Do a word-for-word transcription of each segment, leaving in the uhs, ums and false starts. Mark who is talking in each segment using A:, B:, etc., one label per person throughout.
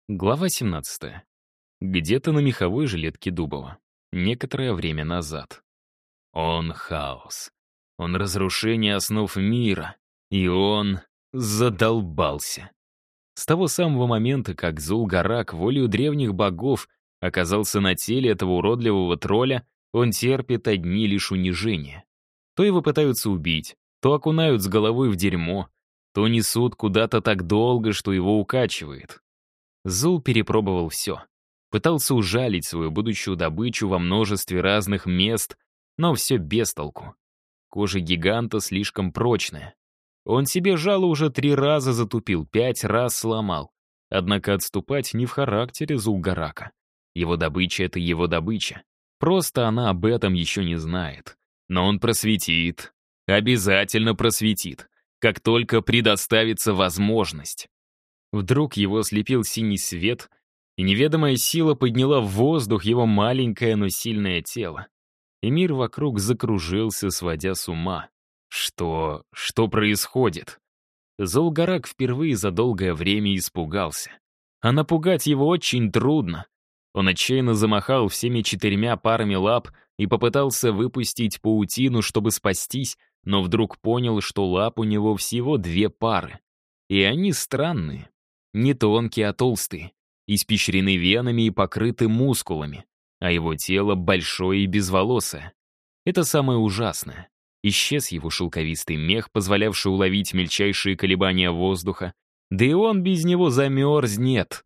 A: Глава семнадцатая. Где-то на меховой жилетке Дубова. Некоторое время назад. Он хаос. Он разрушение основ мира. И он задолбался. С того самого момента, как Зул-Гарак волею древних богов оказался на теле этого уродливого тролля, он терпит одни лишь унижения. То его пытаются убить, то окунают с головой в дерьмо, то несут куда-то так долго, что его укачивает. Зул перепробовал все. Пытался ужалить свою будущую добычу во множестве разных мест, но все без толку. Кожа гиганта слишком прочная. Он себе жало уже три раза затупил, пять раз сломал. Однако отступать не в характере Зул-Гарака. Его добыча — это его добыча. Просто она об этом еще не знает. Но он просветит. Обязательно просветит. Как только предоставится возможность. Вдруг его ослепил синий свет, и неведомая сила подняла в воздух его маленькое, но сильное тело. И мир вокруг закружился, сводя с ума. Что... что происходит? Зул-Гарак впервые за долгое время испугался. А напугать его очень трудно. Он отчаянно замахал всеми четырьмя парами лап и попытался выпустить паутину, чтобы спастись, но вдруг понял, что лап у него всего две пары. И они странные. Не тонкие, а толстые, испещрены венами и покрыты мускулами, а его тело большое и безволосое. Это самое ужасное. Исчез его шелковистый мех, позволявший уловить мельчайшие колебания воздуха, да и он без него замерзнет.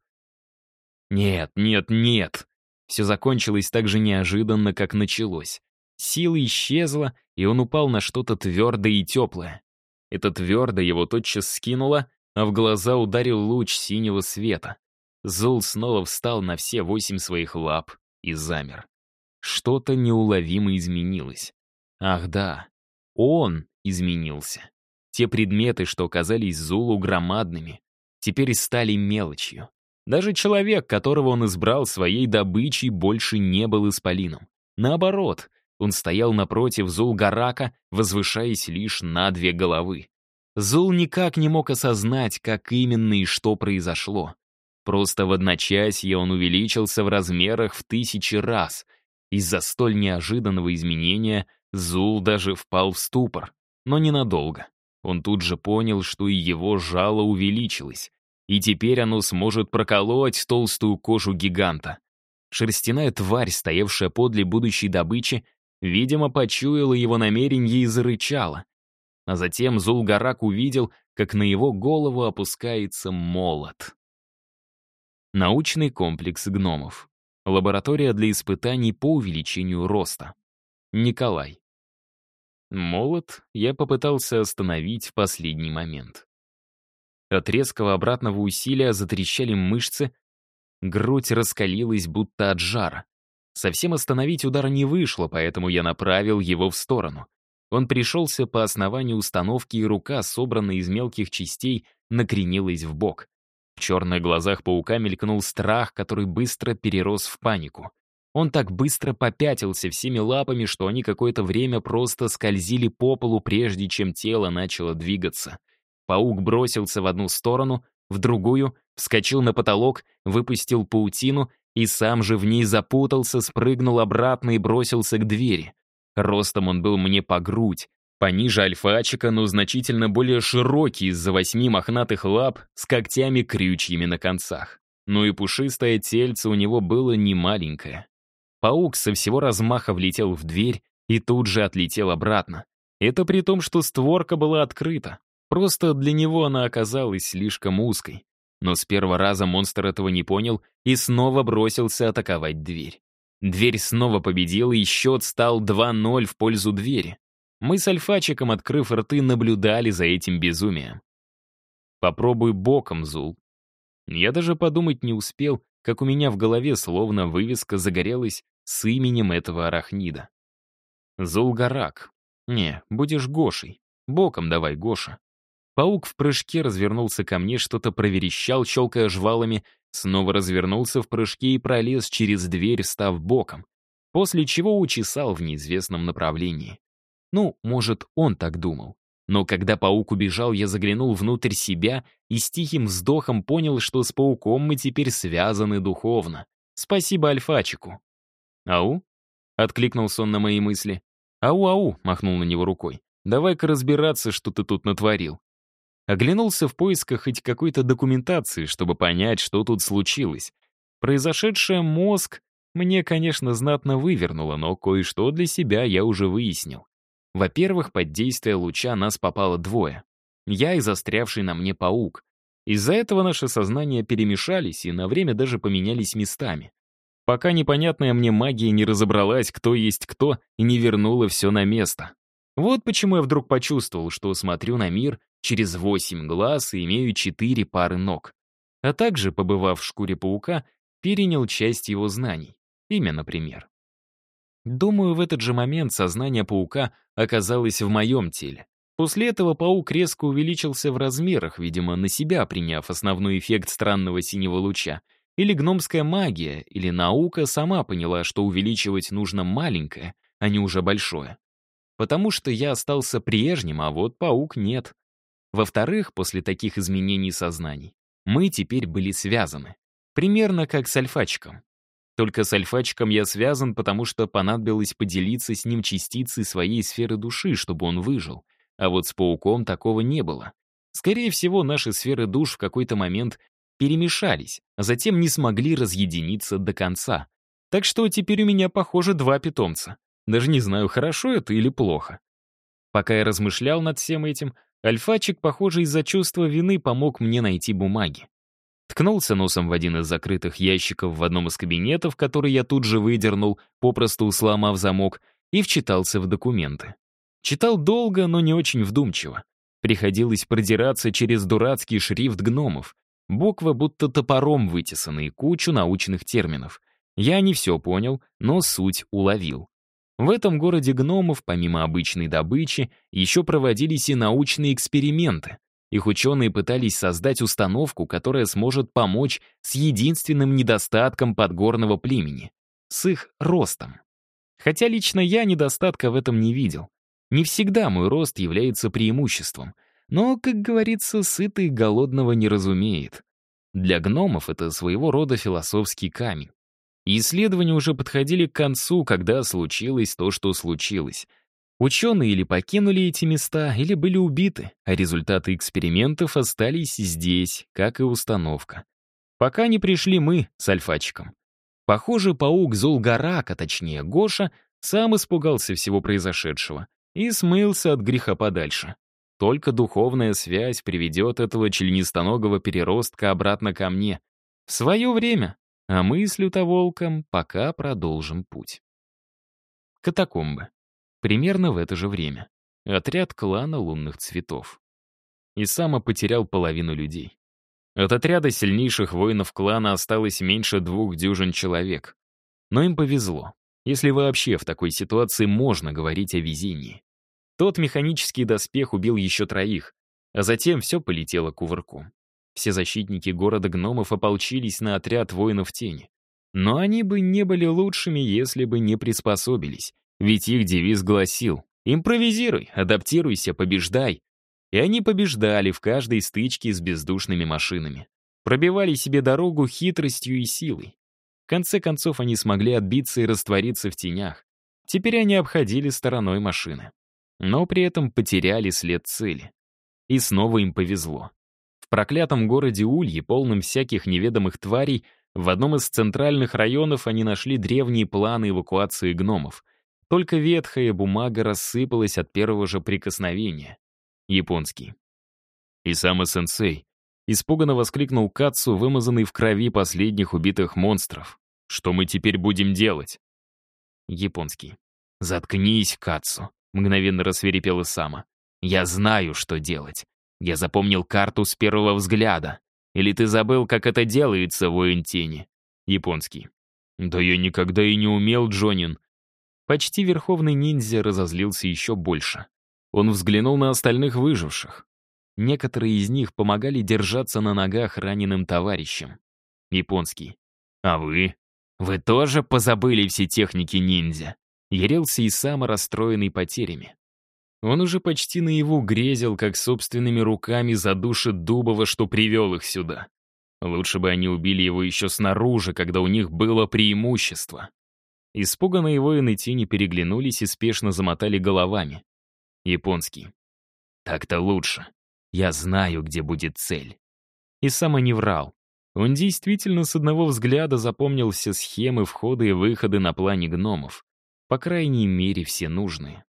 A: Нет, нет, нет. Все закончилось так же неожиданно, как началось. Сила исчезла, и он упал на что-то твердое и теплое. Это твердое его тотчас скинуло, а в глаза ударил луч синего света. Зул снова встал на все восемь своих лап и замер. Что-то неуловимо изменилось. Ах да, он изменился. Те предметы, что казались Зулу громадными, теперь стали мелочью. Даже человек, которого он избрал своей добычей, больше не был исполином. Наоборот, он стоял напротив Зул-Гарака, возвышаясь лишь на две головы. Зул никак не мог осознать, как именно и что произошло. Просто в одночасье он увеличился в размерах в тысячи раз. Из-за столь неожиданного изменения Зул даже впал в ступор. Но ненадолго. Он тут же понял, что и его жало увеличилось. И теперь оно сможет проколоть толстую кожу гиганта. Шерстяная тварь, стоявшая подле будущей добычи, видимо, почуяла его намерение и зарычала. А затем Зул-Гарак увидел, как на его голову опускается молот. Научный комплекс гномов. Лаборатория для испытаний по увеличению роста. Николай. Молот я попытался остановить в последний момент. От резкого обратного усилия затрещали мышцы, грудь раскалилась, будто от жара. Совсем остановить удар не вышло, поэтому я направил его в сторону. Он пришелся по основанию установки, и рука, собранная из мелких частей, накренилась в бок. В черных глазах паука мелькнул страх, который быстро перерос в панику. Он так быстро попятился всеми лапами, что они какое-то время просто скользили по полу, прежде чем тело начало двигаться. Паук бросился в одну сторону, в другую, вскочил на потолок, выпустил паутину и сам же в ней запутался, спрыгнул обратно и бросился к двери. Ростом он был мне по грудь, пониже альфачика, но значительно более широкий из-за восьми мохнатых лап с когтями-крючьями на концах. Ну и пушистое тельце у него было немаленькое. Паук со всего размаха влетел в дверь и тут же отлетел обратно. Это при том, что створка была открыта. Просто для него она оказалась слишком узкой. Но с первого раза монстр этого не понял и снова бросился атаковать дверь. Дверь снова победила, и счет стал два ноль в пользу двери. Мы с альфачиком, открыв рты, наблюдали за этим безумием. «Попробуй боком, Зул». Я даже подумать не успел, как у меня в голове словно вывеска загорелась с именем этого арахнида. Зул-Гарак. Не, будешь Гошей. Боком давай, Гоша. Паук в прыжке развернулся ко мне, что-то проверещал, щелкая жвалами, снова развернулся в прыжке и пролез через дверь, став боком, после чего учесал в неизвестном направлении. Ну, может, он так думал. Но когда паук убежал, я заглянул внутрь себя и с тихим вздохом понял, что с пауком мы теперь связаны духовно. Спасибо Альфачику. «Ау?» — откликнулся он на мои мысли. «Ау-ау!» — махнул на него рукой. «Давай-ка разбираться, что ты тут натворил». Оглянулся в поисках хоть какой-то документации, чтобы понять, что тут случилось. Произошедшее мозг мне, конечно, знатно вывернуло, но кое-что для себя я уже выяснил. Во-первых, под действие луча нас попало двое. Я и застрявший на мне паук. Из-за этого наши сознания перемешались и на время даже поменялись местами. Пока непонятная мне магия не разобралась, кто есть кто, и не вернула все на место. Вот почему я вдруг почувствовал, что смотрю на мир через восемь глаз и имею четыре пары ног. А также, побывав в шкуре паука, перенял часть его знаний. Имя, например. Думаю, в этот же момент сознание паука оказалось в моем теле. После этого паук резко увеличился в размерах, видимо, на себя приняв основной эффект странного синего луча. Или гномская магия, или наука сама поняла, что увеличивать нужно маленькое, а не уже большое. Потому что я остался прежним, а вот паук нет. Во-вторых, после таких изменений сознаний, мы теперь были связаны. Примерно как с Альфачиком. Только с Альфачиком я связан, потому что понадобилось поделиться с ним частицей своей сферы души, чтобы он выжил. А вот с пауком такого не было. Скорее всего, наши сферы душ в какой-то момент перемешались, а затем не смогли разъединиться до конца. Так что теперь у меня, похоже, два питомца. Даже не знаю, хорошо это или плохо. Пока я размышлял над всем этим, Альфачик, похоже, из-за чувства вины помог мне найти бумаги. Ткнулся носом в один из закрытых ящиков в одном из кабинетов, который я тут же выдернул, попросту сломав замок, и вчитался в документы. Читал долго, но не очень вдумчиво. Приходилось продираться через дурацкий шрифт гномов. Буквы будто топором вытесаны и кучу научных терминов. Я не все понял, но суть уловил. В этом городе гномов, помимо обычной добычи, еще проводились и научные эксперименты. Их ученые пытались создать установку, которая сможет помочь с единственным недостатком подгорного племени — с их ростом. Хотя лично я недостатка в этом не видел. Не всегда мой рост является преимуществом. Но, как говорится, сытый голодного не разумеет. Для гномов это своего рода философский камень. И исследования уже подходили к концу, когда случилось то, что случилось. Ученые или покинули эти места, или были убиты, а результаты экспериментов остались здесь, как и установка. Пока не пришли мы с Альфачиком. Похоже, паук Зулгарак, а точнее Гоша, сам испугался всего произошедшего и смылся от греха подальше. Только духовная связь приведет этого членистоногого переростка обратно ко мне. В свое время, а мы с лютоволком пока продолжим путь. Катакомбы. Примерно в это же время. Отряд клана лунных цветов. Исама потерял половину людей. От отряда сильнейших воинов клана осталось меньше двух дюжин человек. Но им повезло, если вообще в такой ситуации можно говорить о везении. Тот механический доспех убил еще троих, а затем все полетело кувырком. Все защитники города гномов ополчились на отряд воинов тени. Но они бы не были лучшими, если бы не приспособились. Ведь их девиз гласил: «Импровизируй, адаптируйся, побеждай». И они побеждали в каждой стычке с бездушными машинами. Пробивали себе дорогу хитростью и силой. В конце концов, они смогли отбиться и раствориться в тенях. Теперь они обходили стороной машины. Но при этом потеряли след цели. И снова им повезло. В проклятом городе Ульи, полном всяких неведомых тварей, в одном из центральных районов они нашли древние планы эвакуации гномов. Только ветхая бумага рассыпалась от первого же прикосновения. Японский. «Исама-сенсей», — испуганно воскликнул Кацу, вымазанный в крови последних убитых монстров. «Что мы теперь будем делать?» Японский. «Заткнись, Кацу», — мгновенно рассверепел Исама. «Я знаю, что делать. Я запомнил карту с первого взгляда. Или ты забыл, как это делается, воин тени?» Японский. «Да я никогда и не умел, Джонин». Почти верховный ниндзя разозлился еще больше. Он взглянул на остальных выживших. Некоторые из них помогали держаться на ногах раненым товарищам. Японский. «А вы? Вы тоже позабыли все техники ниндзя?» Ярился Исама, расстроенный потерями. Он уже почти наяву грезил, как собственными руками задушит Дубова, что привел их сюда. Лучше бы они убили его еще снаружи, когда у них было преимущество. Испуганные воины тени переглянулись и спешно замотали головами. Японский. Так-то лучше. Я знаю, где будет цель. И сам и не врал. Он действительно с одного взгляда запомнил все схемы входа и выхода на плане гномов. По крайней мере, все нужные.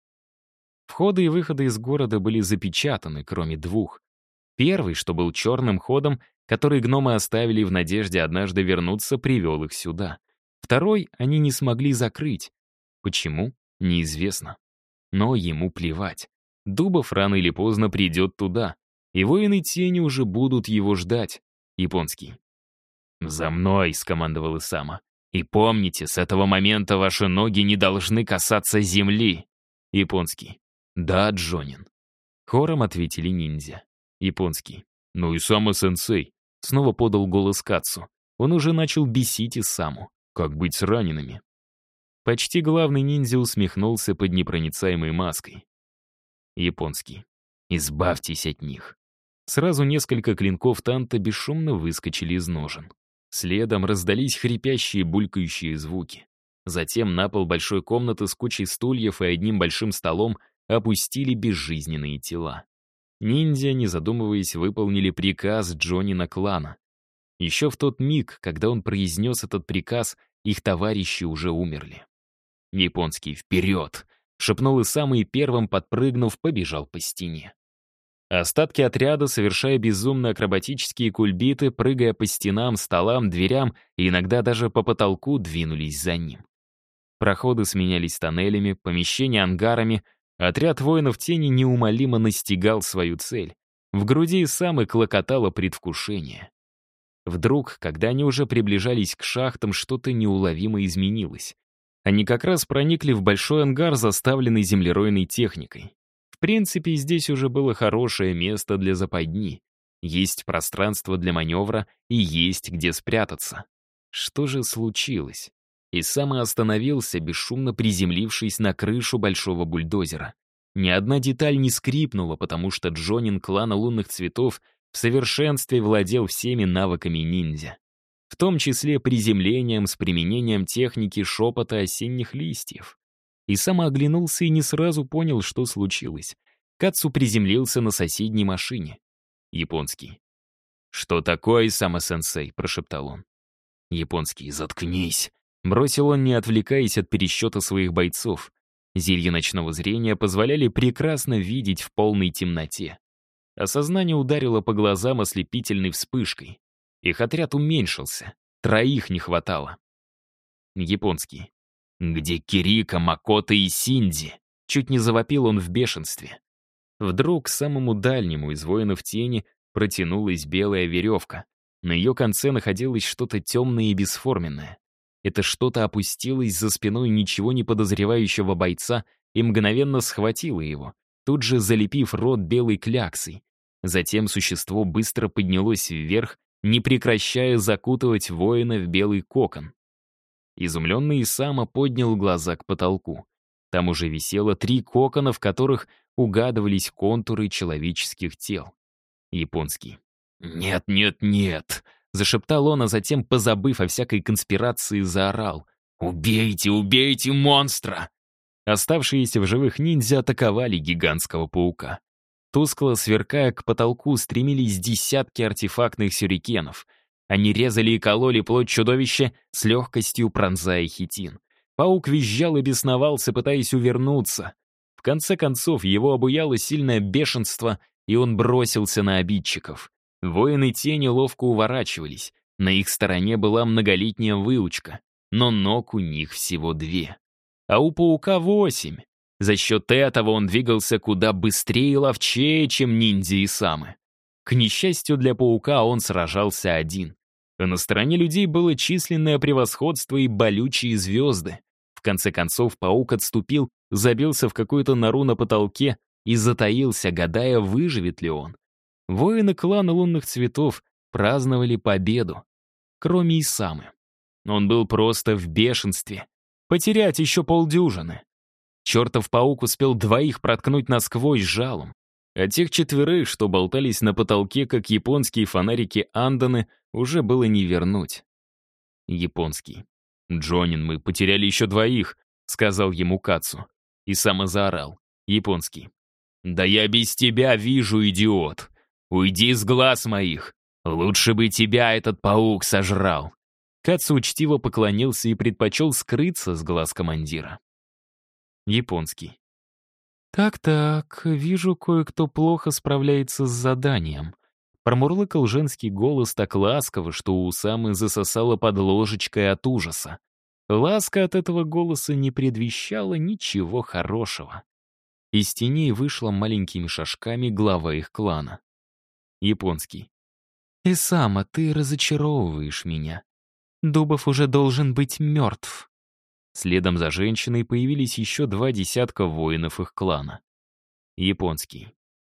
A: Входы и выходы из города были запечатаны, кроме двух. Первый, что был черным ходом, который гномы оставили в надежде однажды вернуться, привел их сюда. Второй они не смогли закрыть. Почему? Неизвестно. Но ему плевать. Дубов рано или поздно придет туда, и воины тени уже будут его ждать. Японский. «За мной!» — скомандовал Исама. «И помните, с этого момента ваши ноги не должны касаться земли!» Японский. «Да, Джонин». Хором ответили ниндзя. Японский. «Ну, Исама-сенсей!» — снова подал голос Кацу. Он уже начал бесить Исаму. «Как быть с ранеными?» Почти главный ниндзя усмехнулся под непроницаемой маской. Японский. «Избавьтесь от них». Сразу несколько клинков танта бесшумно выскочили из ножен. Следом раздались хрипящие, булькающие звуки. Затем на пол большой комнаты с кучей стульев и одним большим столом опустили безжизненные тела. Ниндзя, не задумываясь, выполнили приказ Джонина клана. Еще в тот миг, когда он произнес этот приказ, их товарищи уже умерли. Японский «Вперед!» — шепнул Исам и первым, подпрыгнув, побежал по стене. Остатки отряда, совершая безумно акробатические кульбиты, прыгая по стенам, столам, дверям и иногда даже по потолку, двинулись за ним. Проходы сменялись тоннелями, помещения ангарами. Отряд воинов тени неумолимо настигал свою цель. В груди Исамы клокотало предвкушение. Вдруг, когда они уже приближались к шахтам, что-то неуловимо изменилось. Они как раз проникли в большой ангар, заставленный землеройной техникой. В принципе, здесь уже было хорошее место для западни. Есть пространство для маневра и есть где спрятаться. Что же случилось? Исама остановился, бесшумно приземлившись на крышу большого бульдозера. Ни одна деталь не скрипнула, потому что Джонин клана лунных цветов в совершенстве владел всеми навыками ниндзя. В том числе приземлением с применением техники шепота осенних листьев. Исама оглянулся и не сразу понял, что случилось. Кацу приземлился на соседней машине. Японский. «Что такое, Исама-сенсей?» — прошептал он. Японский. «Заткнись!» — бросил он, не отвлекаясь от пересчета своих бойцов. Зелья ночного зрения позволяли прекрасно видеть в полной темноте. Осознание ударило по глазам ослепительной вспышкой. Их отряд уменьшился. Троих не хватало. Японский. «Где Кирика, Макото и Синдзи?» Чуть не завопил он в бешенстве. Вдруг к самому дальнему из воинов тени протянулась белая веревка. На ее конце находилось что-то темное и бесформенное. Это что-то опустилось за спиной ничего не подозревающего бойца и мгновенно схватило его, тут же залепив рот белой кляксой. Затем существо быстро поднялось вверх, не прекращая закутывать воина в белый кокон. Изумленный Исама поднял глаза к потолку. Там уже висело три кокона, в которых угадывались контуры человеческих тел. Японский. «Нет, нет, нет!» — зашептал он, а затем, позабыв о всякой конспирации, заорал. «Убейте, убейте монстра!» Оставшиеся в живых ниндзя атаковали гигантского паука. Тускло сверкая к потолку, стремились десятки артефактных сюрикенов. Они резали и кололи плоть чудовища, с легкостью пронзая хитин. Паук визжал и бесновался, пытаясь увернуться. В конце концов, его обуяло сильное бешенство, и он бросился на обидчиков. Воины тени ловко уворачивались. На их стороне была многолетняя выучка, но ног у них всего две. А у паука восемь. За счет этого он двигался куда быстрее и ловчее, чем ниндзя Исамы. К несчастью для паука он сражался один. А на стороне людей было численное превосходство и болючие звезды. В конце концов паук отступил, забился в какую-то нору на потолке и затаился, гадая, выживет ли он. Воины клана лунных цветов праздновали победу. Кроме Исамы. Он был просто в бешенстве. Потерять еще полдюжины. Чертов паук успел двоих проткнуть насквозь жалом. А тех четверых, что болтались на потолке, как японские фонарики Анданы, уже было не вернуть. Японский. «Джонин, мы потеряли еще двоих», — сказал ему Кацу. И сам заорал. Японский. «Да я без тебя вижу, идиот! Уйди с глаз моих! Лучше бы тебя этот паук сожрал!» Кацу учтиво поклонился и предпочел скрыться с глаз командира. Японский. «Так-так, вижу, кое-кто плохо справляется с заданием». Промурлыкал женский голос так ласково, что у Усамы засосало под ложечкой от ужаса. Ласка от этого голоса не предвещала ничего хорошего. Из теней вышла маленькими шажками глава их клана. Японский. «Исама, ты разочаровываешь меня. Дубов уже должен быть мертв». Следом за женщиной появились еще два десятка воинов их клана. Японский.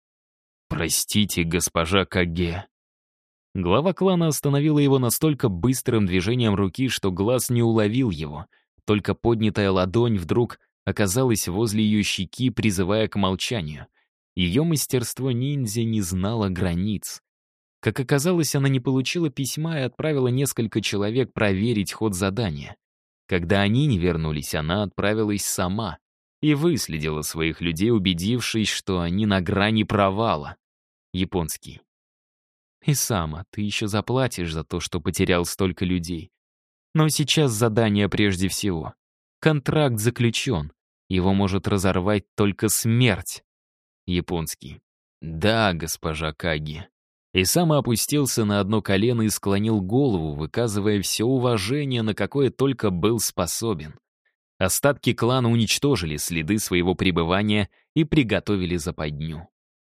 A: «Простите, госпожа Каге». Глава клана остановила его настолько быстрым движением руки, что глаз не уловил его. Только поднятая ладонь вдруг оказалась возле ее щеки, призывая к молчанию. Ее мастерство ниндзя не знало границ. Как оказалось, она не получила письма и отправила несколько человек проверить ход задания. Когда они не вернулись, она отправилась сама и выследила своих людей, убедившись, что они на грани провала. Японский. «Исама, ты еще заплатишь за то, что потерял столько людей. Но сейчас задание прежде всего. Контракт заключен. Его может разорвать только смерть». Японский. «Да, госпожа Каги». Исама опустился на одно колено и склонил голову, выказывая все уважение, на какое только был способен. Остатки клана уничтожили следы своего пребывания и приготовили западню.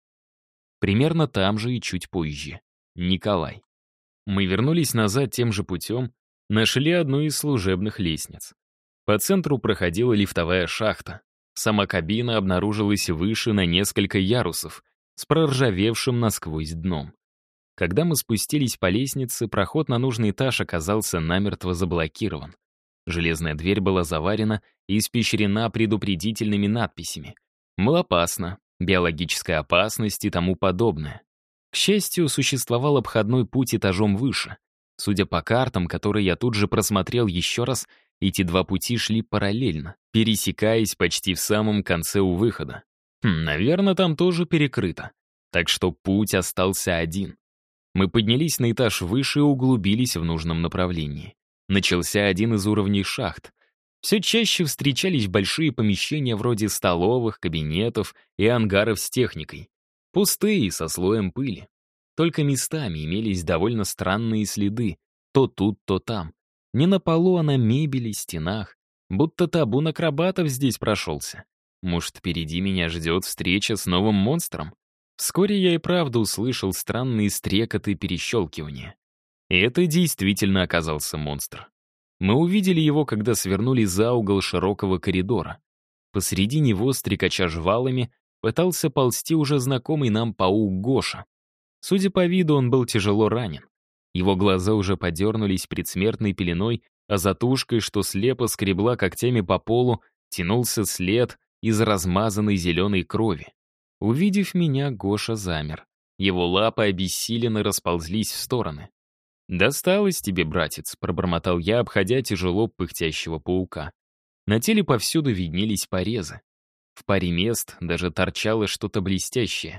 A: Примерно там же и чуть позже. Николай. Мы вернулись назад тем же путем, нашли одну из служебных лестниц. По центру проходила лифтовая шахта. Сама кабина обнаружилась выше на несколько ярусов, с проржавевшим насквозь дном. Когда мы спустились по лестнице, проход на нужный этаж оказался намертво заблокирован. Железная дверь была заварена и испещрена предупредительными надписями. Мол, опасно, биологическая опасность и тому подобное. К счастью, существовал обходной путь этажом выше. Судя по картам, которые я тут же просмотрел еще раз, эти два пути шли параллельно, пересекаясь почти в самом конце у выхода. Хм, наверное, там тоже перекрыто. Так что путь остался один. Мы поднялись на этаж выше и углубились в нужном направлении. Начался один из уровней шахт. Все чаще встречались большие помещения вроде столовых, кабинетов и ангаров с техникой. Пустые, со слоем пыли. Только местами имелись довольно странные следы. То тут, то там. Не на полу, а на мебели, стенах. Будто табун акробатов здесь прошелся. Может, впереди меня ждет встреча с новым монстром? Вскоре я и правда услышал странные стрекоты и перещелкивания. И это действительно оказался монстр. Мы увидели его, когда свернули за угол широкого коридора. Посреди него, стрекача жвалами, пытался ползти уже знакомый нам паук Гоша. Судя по виду, он был тяжело ранен. Его глаза уже подернулись предсмертной пеленой, а за тушкой, что слепо скребла когтями по полу, тянулся след из размазанной зеленой крови. Увидев меня, Гоша замер. Его лапы обессиленно расползлись в стороны. «Досталось тебе, братец», — пробормотал я, обходя тяжело пыхтящего паука. На теле повсюду виднелись порезы. В паре мест даже торчало что-то блестящее.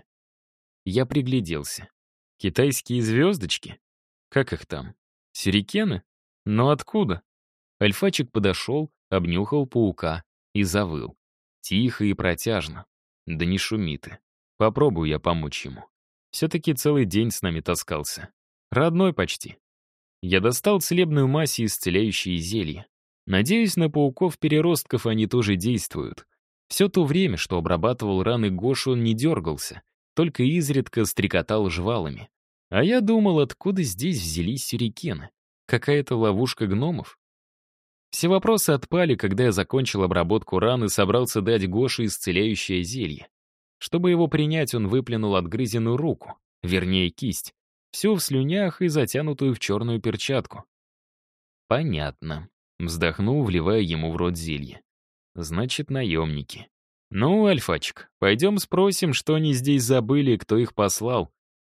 A: Я пригляделся. Китайские звездочки? Как их там? Сюрикены? Но откуда? Альфачик подошел, обнюхал паука и завыл. Тихо и протяжно. Да не шуми ты. Попробую я помочь ему. Все-таки целый день с нами таскался. Родной почти. Я достал целебную мазь и исцеляющие зелья. Надеюсь, на пауков-переростков они тоже действуют. Все то время, что обрабатывал раны Гошу, он не дергался, только изредка стрекотал жвалами. А я думал, откуда здесь взялись сюрикены? Какая-то ловушка гномов? Все вопросы отпали, когда я закончил обработку ран и собрался дать Гоше исцеляющее зелье. Чтобы его принять, он выплюнул отгрызенную руку, вернее кисть, всю в слюнях и затянутую в черную перчатку. Понятно. Вздохнул, вливая ему в рот зелье. Значит, наемники. «Ну, Альфачик, пойдем спросим, что они здесь забыли и кто их послал».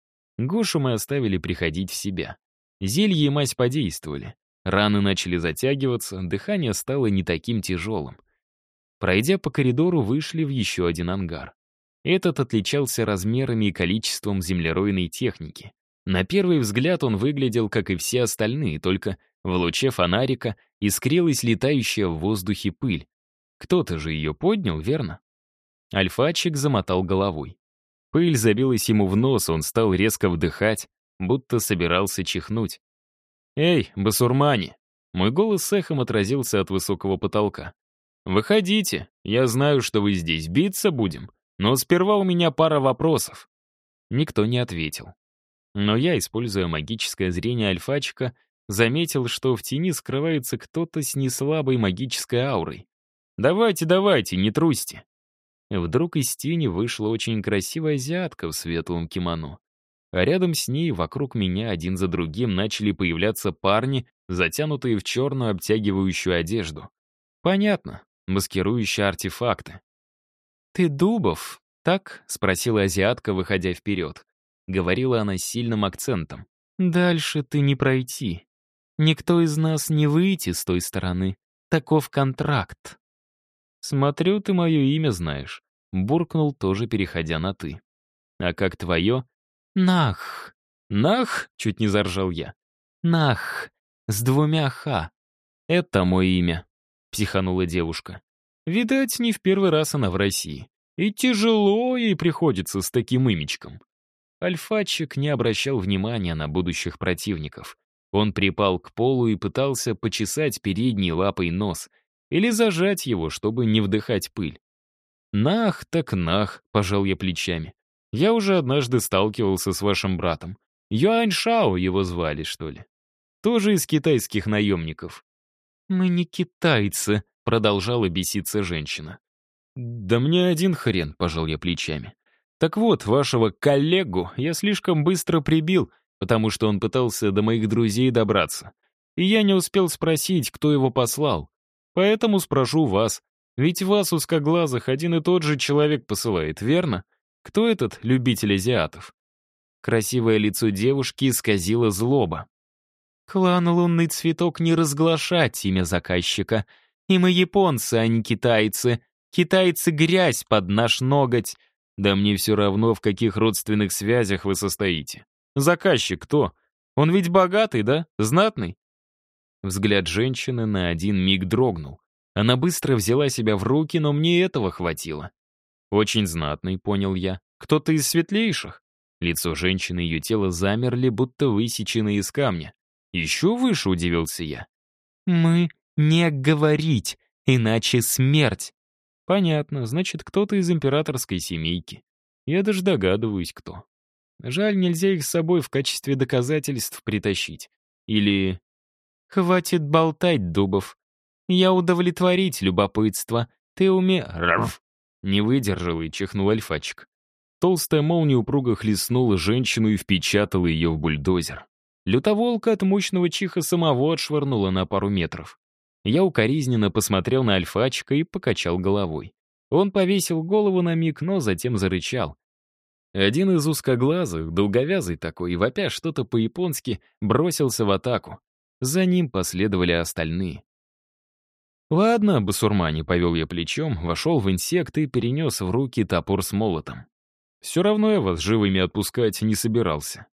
A: Гошу мы оставили приходить в себя. Зелье и мазь подействовали. Раны начали затягиваться, дыхание стало не таким тяжелым. Пройдя по коридору, вышли в еще один ангар. Этот отличался размерами и количеством землеройной техники. На первый взгляд он выглядел, как и все остальные, только в луче фонарика искрилась летающая в воздухе пыль. Кто-то же ее поднял, верно? Альфачик замотал головой. Пыль забилась ему в нос, он стал резко вдыхать, будто собирался чихнуть. «Эй, басурмане!» Мой голос с эхом отразился от высокого потолка. «Выходите, я знаю, что вы здесь, биться будем, но сперва у меня пара вопросов». Никто не ответил. Но я, используя магическое зрение Альфачика, заметил, что в тени скрывается кто-то с неслабой магической аурой. «Давайте, давайте, не трусьте!» Вдруг из тени вышла очень красивая азиатка в светлом кимоно. А рядом с ней, вокруг меня, один за другим, начали появляться парни, затянутые в черную обтягивающую одежду. Понятно, маскирующие артефакты. «Ты Дубов, так?» — спросила азиатка, выходя вперед. Говорила она с сильным акцентом. «Дальше ты не пройти. Никто из нас не выйти с той стороны. Таков контракт». «Смотрю, ты мое имя знаешь», — буркнул, тоже переходя на «ты». «А как твое?» «Нах». «Нах?» — чуть не заржал я. «Нах. С двумя ха». «Это мое имя», — психанула девушка. «Видать, не в первый раз она в России. И тяжело ей приходится с таким имечком». Альфачик не обращал внимания на будущих противников. Он припал к полу и пытался почесать передней лапой нос или зажать его, чтобы не вдыхать пыль. «Нах так нах», — пожал я плечами. «Я уже однажды сталкивался с вашим братом. Юань Шао его звали, что ли? Тоже из китайских наемников». «Мы не китайцы», — продолжала беситься женщина. «Да мне один хрен», — пожал я плечами. «Так вот, вашего коллегу я слишком быстро прибил, потому что он пытался до моих друзей добраться. И я не успел спросить, кто его послал. Поэтому спрошу вас. Ведь вас, узкоглазых, один и тот же человек посылает, верно? Кто этот любитель азиатов?» Красивое лицо девушки исказило злоба. «Клан Лунный Цветок не разглашать имя заказчика. И мы японцы, а не китайцы. Китайцы — грязь под наш ноготь. Да мне все равно, в каких родственных связях вы состоите. Заказчик кто? Он ведь богатый, да? Знатный?» Взгляд женщины на один миг дрогнул. Она быстро взяла себя в руки, но мне этого хватило. «Очень знатный», — понял я. «Кто-то из светлейших?» Лицо женщины и ее тело замерли, будто высечены из камня. «Еще выше», — удивился я. «Мы не говорить, иначе смерть». «Понятно, значит, кто-то из императорской семейки. Я даже догадываюсь, кто. Жаль, нельзя их с собой в качестве доказательств притащить. Или...» «Хватит болтать, Дубов. Я удовлетворить любопытство. Ты уме...» «Рф!» Не выдержал и чихнул Альфачик. Толстая молния упруго хлестнула женщину и впечатала ее в бульдозер. Лютоволка от мощного чиха самого отшвырнула на пару метров. Я укоризненно посмотрел на Альфачика и покачал головой. Он повесил голову на миг, но затем зарычал. Один из узкоглазых, долговязый такой, вопя что-то по-японски, бросился в атаку. За ним последовали остальные. «Ладно, басурмане», — повел я плечом, вошел в инсект и перенес в руки топор с молотом. «Все равно я вас живыми отпускать не собирался.